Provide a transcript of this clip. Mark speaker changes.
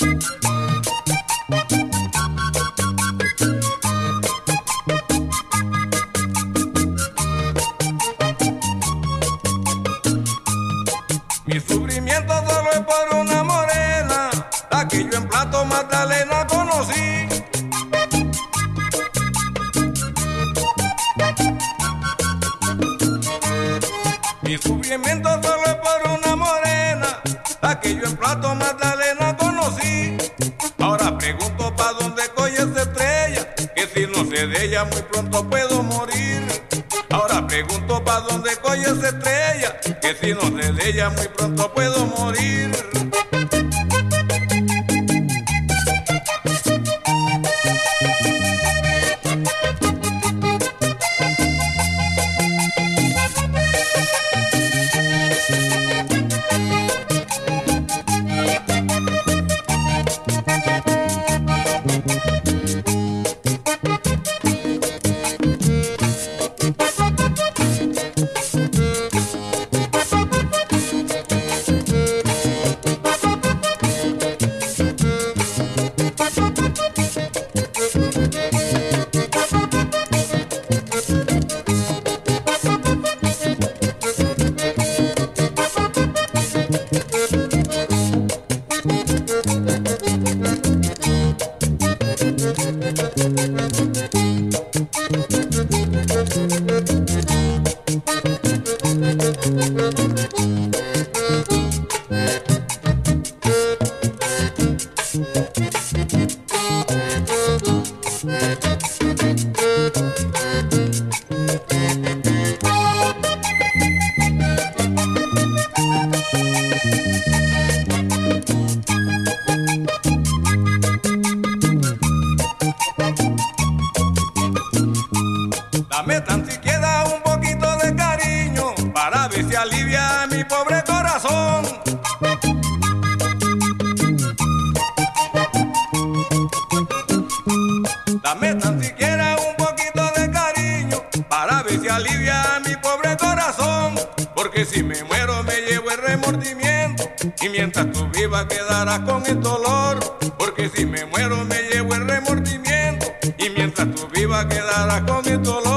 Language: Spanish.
Speaker 1: Mi sufrimiento solo es por una morena, la que yo en Plato Magdalena conocí. Mi sufrimiento solo es por una morena, la que yo en Plato Magdalena conocí. Ahora pregunto pa' dónde coge esa estrella, que si no sé de ella muy pronto puedo morir. Ahora pregunto pa' dónde coge esa estrella, que si no sé de ella muy pronto puedo morir. Dame tan siquiera un poquito de cariño para ver si alivia mi pobre corazón. Dame tan siquiera un poquito de cariño para ver si alivia mi pobre corazón. Porque si me muero me llevo el remordimiento y mientras tú vivas quedarás con el dolor. Porque si me muero me llevo el remordimiento y mientras tú vivas quedarás con el dolor.